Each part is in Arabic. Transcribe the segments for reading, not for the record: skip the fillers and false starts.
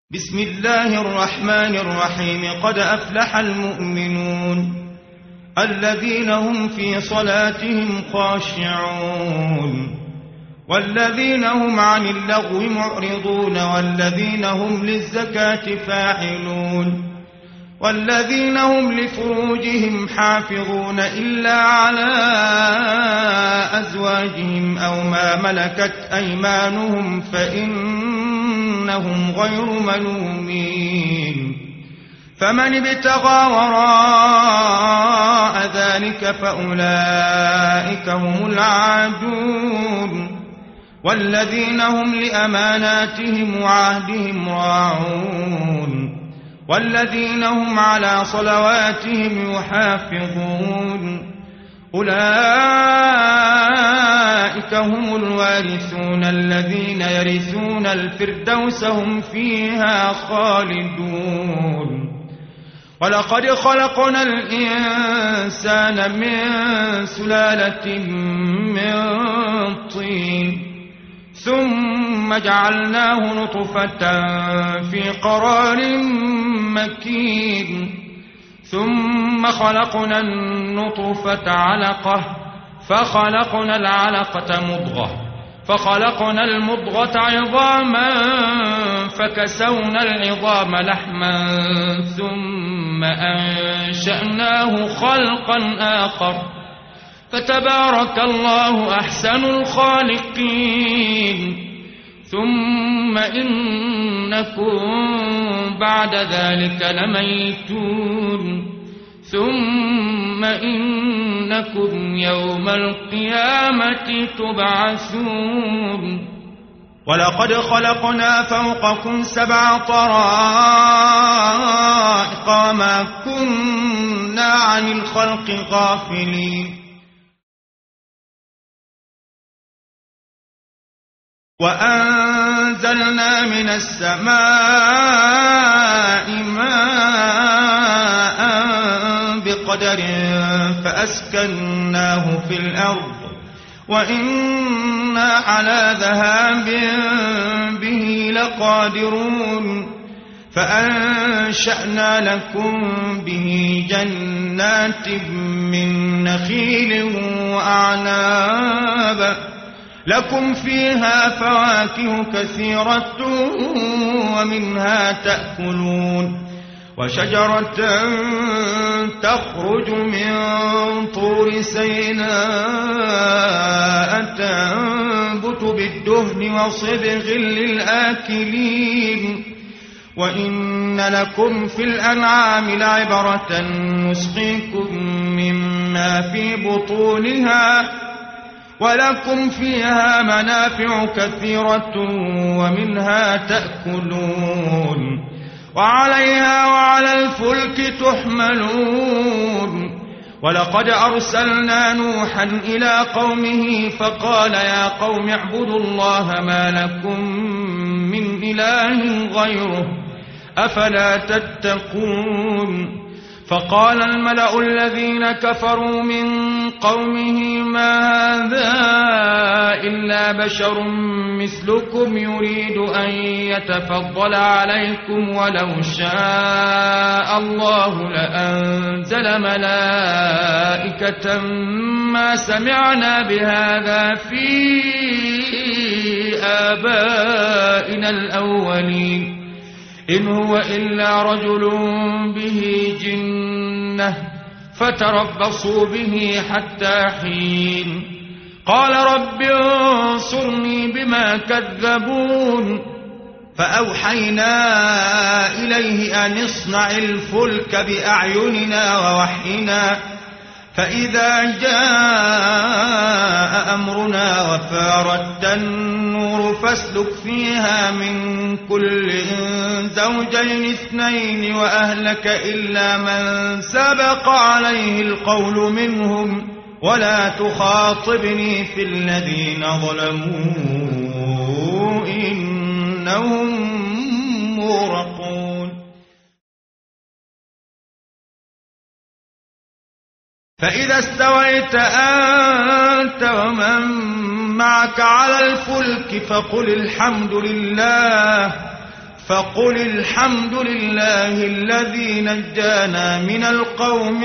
بسم الله الرحمن الرحيم. قد أفلح المؤمنون الذين هم في صلاتهم خاشعون والذين هم عن اللغو معرضون والذين هم للزكاة فاعلون والذين هم لفروجهم حافظون إلا على أزواجهم أو ما ملكت أيمانهم فإنهم غير ملومين. فمن ابتغى وراء ذلك فأولئك هم العادون والذين هم لأماناتهم وعهدهم راعون والذين هم على صلواتهم يحافظون. أولئك هم الوارثون الذين يرثون الفردوس هم فيها خالدون. ولقد خلقنا الإنسان من سلالة من طين ثم جعلناه نطفة في قرار مكين ثم خلقنا النطفة علقة فخلقنا العلقة مضغة فخلقنا المضغة عظاما فكسونا العظام لحما ثم أنشأناه خلقا آخر فتبارك الله أحسن الخالقين. ثم إنكم بعد ذلك لميتون ثم إنكم يوم القيامة تبعثون. ولقد خلقنا فوقكم 7 طرائق وما كنا عن الخلق غافلين. وأنزلنا من السماء ماء بقدر فأسكناه في الأرض وإنا على ذهاب به لقادرون. فأنشأنا لكم به جنات من نخيل وأعناب لكم فيها فواكه كثيرة ومنها تأكلون. وشجرة تخرج من طور سيناء تنبت بالدهن وصبغ للآكلين. وإن لكم في الأنعام لعبرة نسقيكم مما في بطونها ولكم فيها منافع كثيرة ومنها تأكلون وعليها وعلى الفلك تحملون. ولقد أرسلنا نوحا إلى قومه فقال يا قوم اعبدوا الله ما لكم من إله غيره أفلا تتقون. فقال الملأ الذين كفروا من قومه ما هذا إلا بشر مثلكم يريد أن يتفضل عليكم ولو شاء الله لأنزل ملائكة ما سمعنا بهذا في آبائنا الأولين إن هو إلا رجل به جنة فتربصوا به حتى حين. قال رب انصرني بما كذبون. فأوحينا إليه أن اصنع الفلك بأعيننا ووحينا فإذا جاء أمرنا وفارت النور فاسلك فيها من كل زوجين 2 وأهلك إلا من سبق عليه القول منهم ولا تخاطبني في الذين ظلموا إنهم مغرقون. فإذا استويت أنت ومن معك على الفلك فقل الحمد لله فقل الحمد لله الذي نجانا من القوم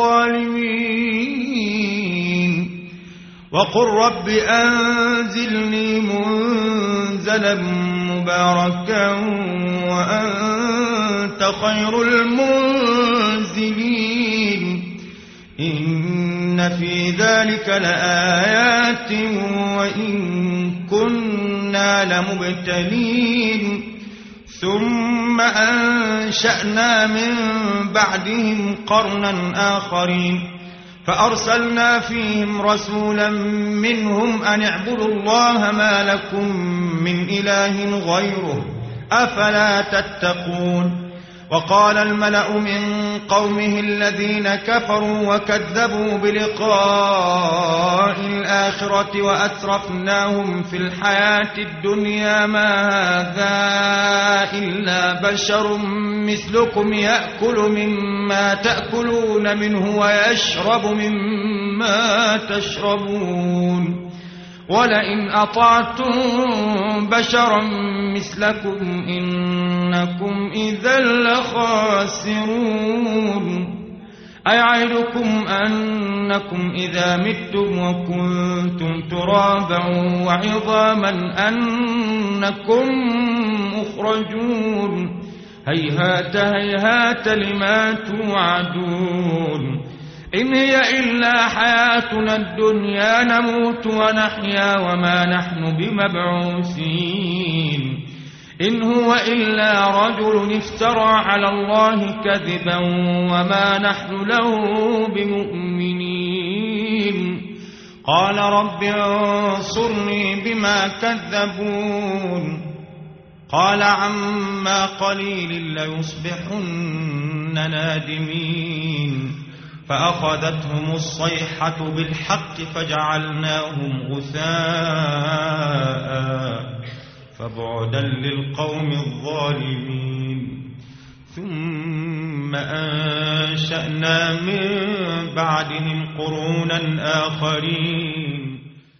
الظالمين وقل رب أنزلني منزلا مباركا وأنت خير المنزلين إن في ذلك لآيات وإن كنا لمبتلين ثم أنشأنا من بعدهم قرنا آخرين فأرسلنا فيهم رسولا منهم أن اعبدوا الله ما لكم من إله غيره أفلا تتقون وقال الملأ من قومه الذين كفروا وكذبوا بلقاء الآخرة وأترفناهم في الحياة الدنيا ما هذا إلا بشر مثلكم يأكل مما تأكلون منه ويشرب مما تشربون ولئن أطعتم بشرا مثلكم إنكم إذا لخاسرون أيعدكم أنكم إذا متم وكنتم ترابا وعظاما أنكم مخرجون هيهات هيهات لما توعدون إن هي إلا حياتنا الدنيا نموت ونحيا وما نحن بمبعوثين إن هو إلا رجل افترى على الله كذبا وما نحن له بمؤمنين قال رب انصرني بما كذبون قال عما قليل ليصبحن نادمين فأخذتهم الصيحة بالحق فجعلناهم غثاء فبعدا للقوم الظالمين ثم أنشأنا من بعدهم قرونا آخرين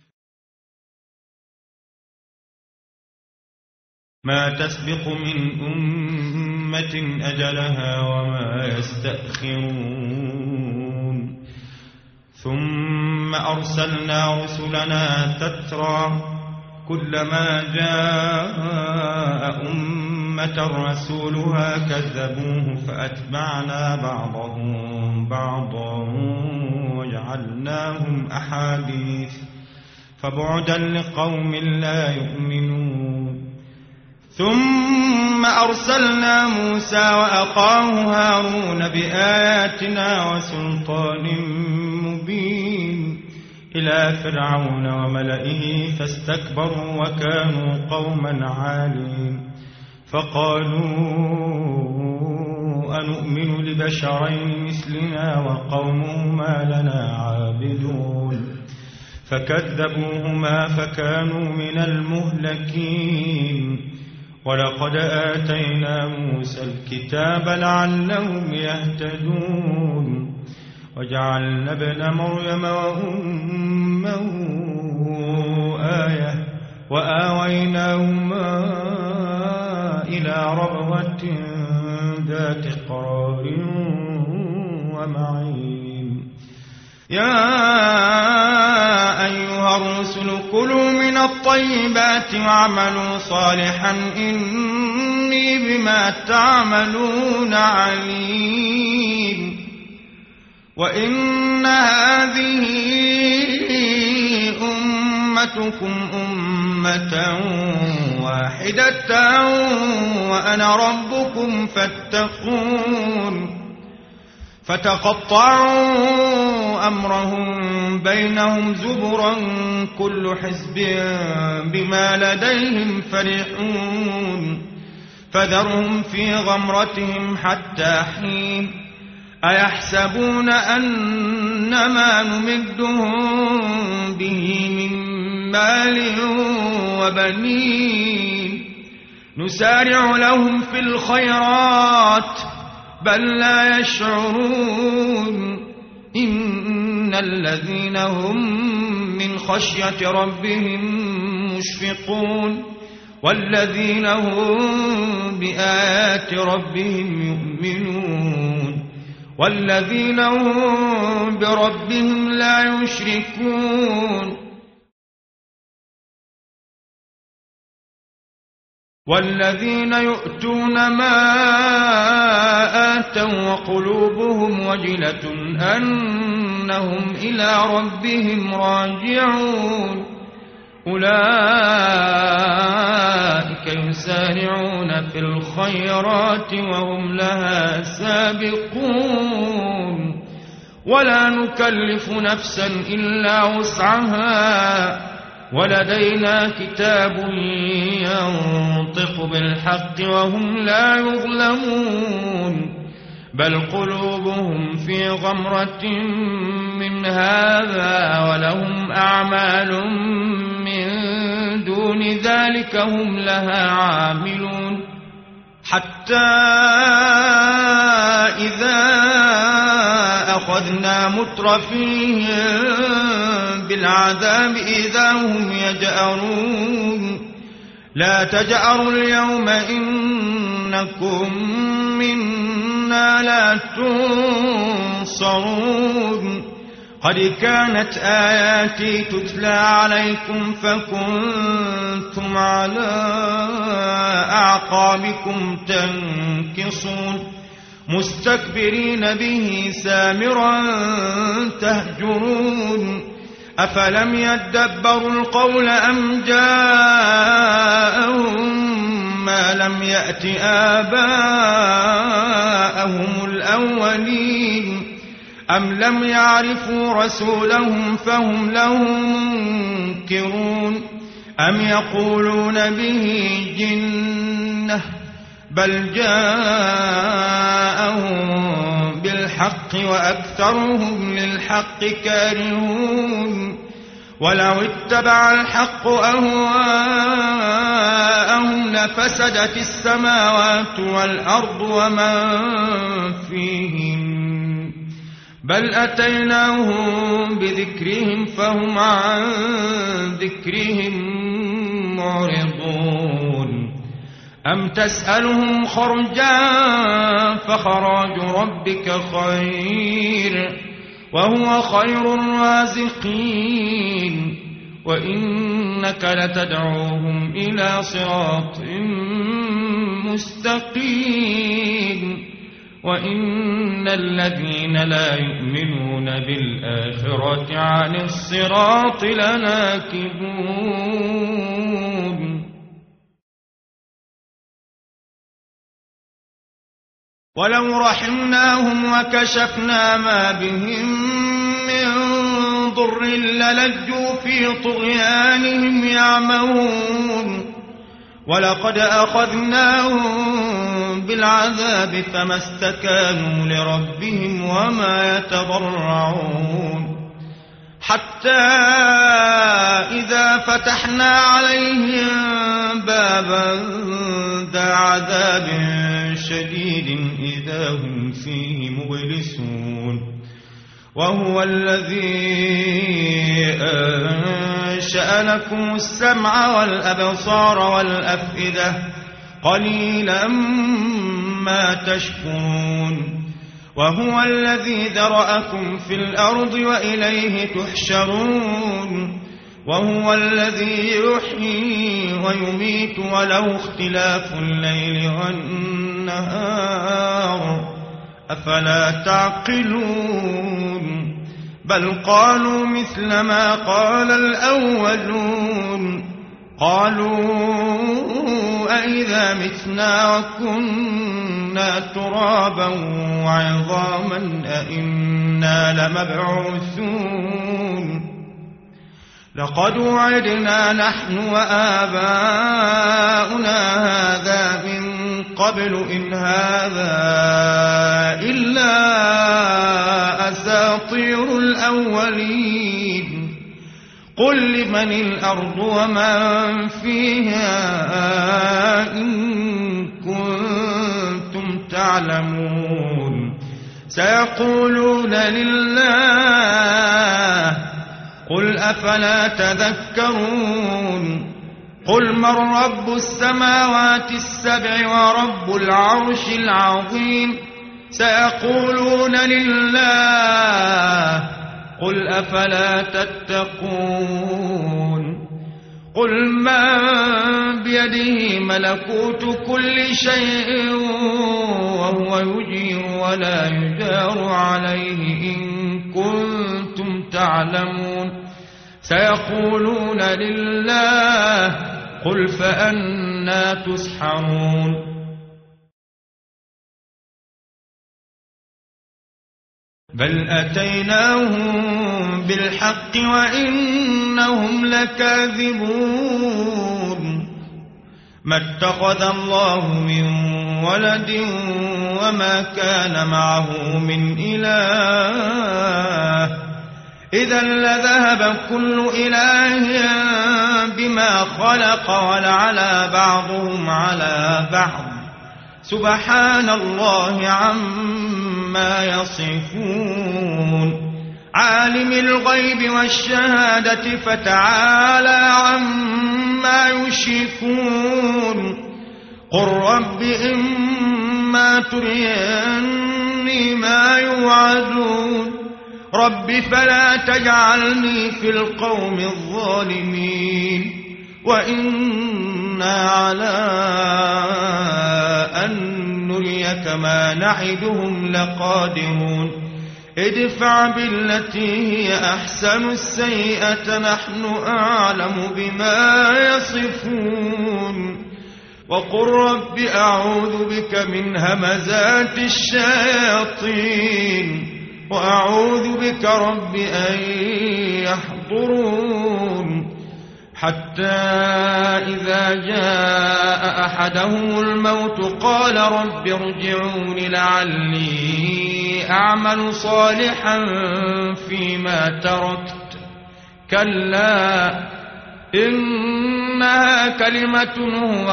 ما تسبق من أمة أجلها وما يستأخرون ثم أرسلنا رسلنا تترى كلما جاء أمة رسولها كذبوه فأتبعنا بعضهم بعضا وجعلناهم أحاديث فبعدا لقوم لا يؤمنون ثم أرسلنا موسى وأخاه هارون بآياتنا وسلطان مبين إلى فرعون وملئه فاستكبروا وكانوا قوما عالين فقالوا أنؤمن لبشرين مثلنا وقومهما لنا عابدون فكذبوهما فكانوا من المهلكين ولقد آتينا موسى الكتاب لعلهم يهتدون وجعلنا ابن مريم وأمه آية وآويناهما إلى ربوة ذات قرار ومعين يا أيها الرسل كلوا من الطيبات واعملوا صالحا إني بما تعملون عليم وإن هذه أمتكم أمة واحدة وأنا ربكم فاتقون فتقطعوا أمرهم بينهم زبرا كل حزب بما لديهم فرحون فذرهم في غمرتهم حتى حين أيحسبون أنما نمدهم به من مال وبنين نسارع لهم في الخيرات بل لا يشعرون إن الذين هم من خشية ربهم مشفقون والذين هم بآيات ربهم يؤمنون والذين هم بربهم لا يشركون والذين يؤتون ما آتوا وقلوبهم وجلة أنهم إلى ربهم راجعون أولئك يسارعون في الخيرات وهم لها سابقون ولا نكلف نفسا إلا وسعها ولدينا كتاب ينطق بالحق وهم لا يظلمون بل قلوبهم في غمرة من هذا ولهم أعمال من دون ذلك هم لها عاملون حتى إذا أخذنا مترفيهم بالعذاب إذا هم يجأرون لا تجأروا اليوم إنكم منا لا تنصرون قد كانت آياتي تتلى عليكم فكنتم على أعقابكم تنكصون مستكبرين به سامرا تهجرون أفلم يدبروا القول أم جاءهم ما لم يأت آباءهم الأولين أم لم يعرفوا رسولهم فهم له منكرون أم يقولون به جنة بل جاءهم بالحق وأكثرهم للحق كارهون ولو اتبع الحق أهواءهم لفسدت السماوات والأرض ومن فيهن بل أتيناهم بذكرهم فهم عن ذكرهم معرضون أم تسألهم خرجا فخراج ربك خير وهو خير الرازقين وإنك لتدعوهم إلى صراط مستقيم وإن الذين لا يؤمنون بالآخرة عن الصراط لناكبون ولو رحمناهم وكشفنا ما بهم من ضر للجوا في طغيانهم يعمهون ولقد أخذناهم بالعذاب فما استكانوا لربهم وما يتضرعون حتى إذا فتحنا عليهم بابا ذا عذاب شديد إذا هم فيه مبلسون وهو الذي أنشأ لكم السمع والأبصار والأفئدة قليلا ما تشكرون وهو الذي ذرأكم في الأرض وإليه تحشرون وهو الذي يحيي ويميت وله اختلاف الليل والنهار أفلا تعقلون بل قالوا مثل ما قال الأولون قالوا أئذا متنا وكنا ترابا وعظاما أئنا لمبعوثون لقد وعدنا نحن وآباؤنا هذا من قبل إن هذا إلا أساطير الأولين قل لمن الأرض ومن فيها إن كنتم تعلمون سيقولون لله قل أفلا تذكرون قل من رب السماوات السبع ورب العرش العظيم سيقولون لله قل أفلا تتقون قل من بيده ملكوت كل شيء وهو يجير ولا يجار عليه إن كنتم تعلمون سيقولون لله قل فأنى تسحرون بل أتيناهم بالحق وإنهم لكاذبون ما اتخذ الله من ولد وما كان معه من إله إذا لذهب كل إله بما خلق ولعلى بعضهم على بعض سبحان الله عما يصفون عالم الغيب والشهادة فتعالى عما يشركون قل رب إما تريني ما يوعدون رب فلا تجعلني في القوم الظالمين وإنا على أن نريك ما نعدهم لقادرون ادفع بالتي هي أحسن السيئة نحن أعلم بما يصفون وقل رب أعوذ بك من همزات الشياطين وأعوذ بك رب أن يحضرون حتى إذا جاء أحدهم الموت قال رب ارجعون لعلي أعمل صالحا فيما تركت كلا إنها كلمة هو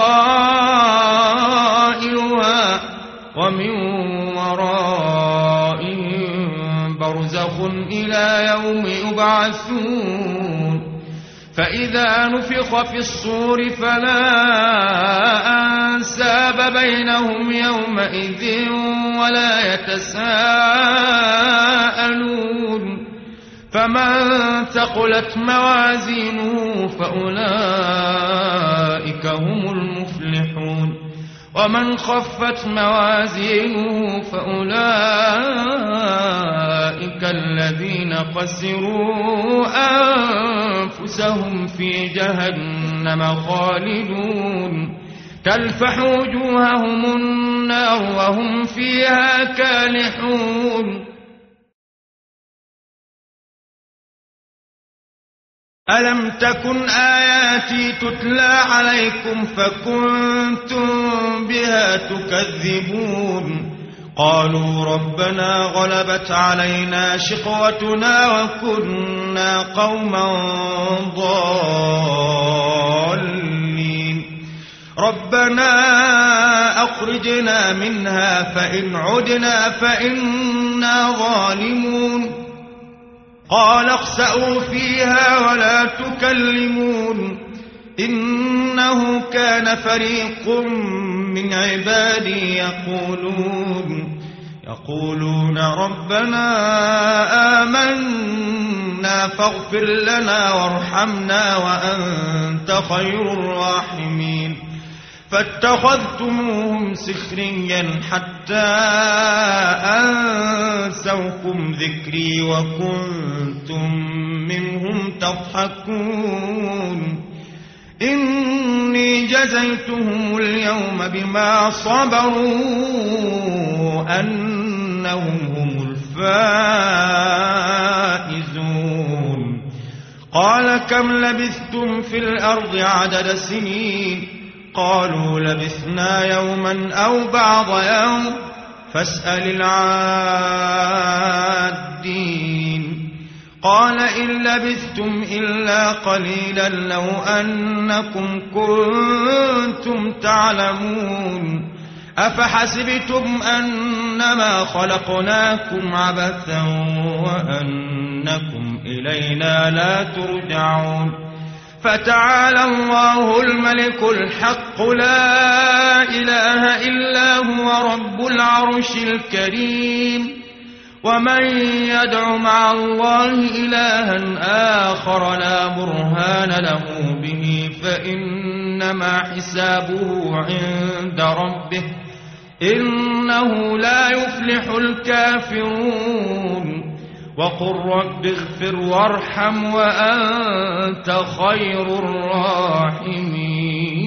قائلها ومن ورائهم برزخ إلى يوم يبعثون فإذا نفخ في الصور فلا أنساب بينهم يومئذ ولا يتساءلون فمن ثقلت موازينه فأولئك هم المفلحون ومن خفت موازينه فأولئك الذين خسروا أنفسهم في جهنم خالدون تلفح وجوههم النار وهم فيها كالحون ألم تكن آياتي تتلى عليكم فكنتم بها تكذبون قالوا ربنا غلبت علينا شقوتنا وكنا قوما ضالين ربنا أخرجنا منها فإن عدنا فإنا ظالمون قال اخسئوا فيها ولا تكلمون إنه كان فريق من عبادي يقولون ربنا آمنا فاغفر لنا وارحمنا وأنت خير الراحمين فاتخذتموهم سخريا حتى أنسوكم ذكري وكنتم منهم تضحكون إني جزيتهم اليوم بما صبروا أنهم هم الفائزون قال كم لبثتم في الأرض عدد سنين قالوا لبثنا يوما أو بعض يوم فاسأل العادين قال إن لبثتم إلا قليلا لو أنكم كنتم تعلمون أفحسبتم أنما خلقناكم عبثا وأنكم إلينا لا ترجعون فتعالى الله الملك الحق لا إله إلا هو رب العرش الكريم. ومن يدع مع الله إلها آخر لا برهان له به فإنما حسابه عند ربه إنه لا يفلح الكافرون. وقل رب اغفر وارحم وأنت خير الراحمين.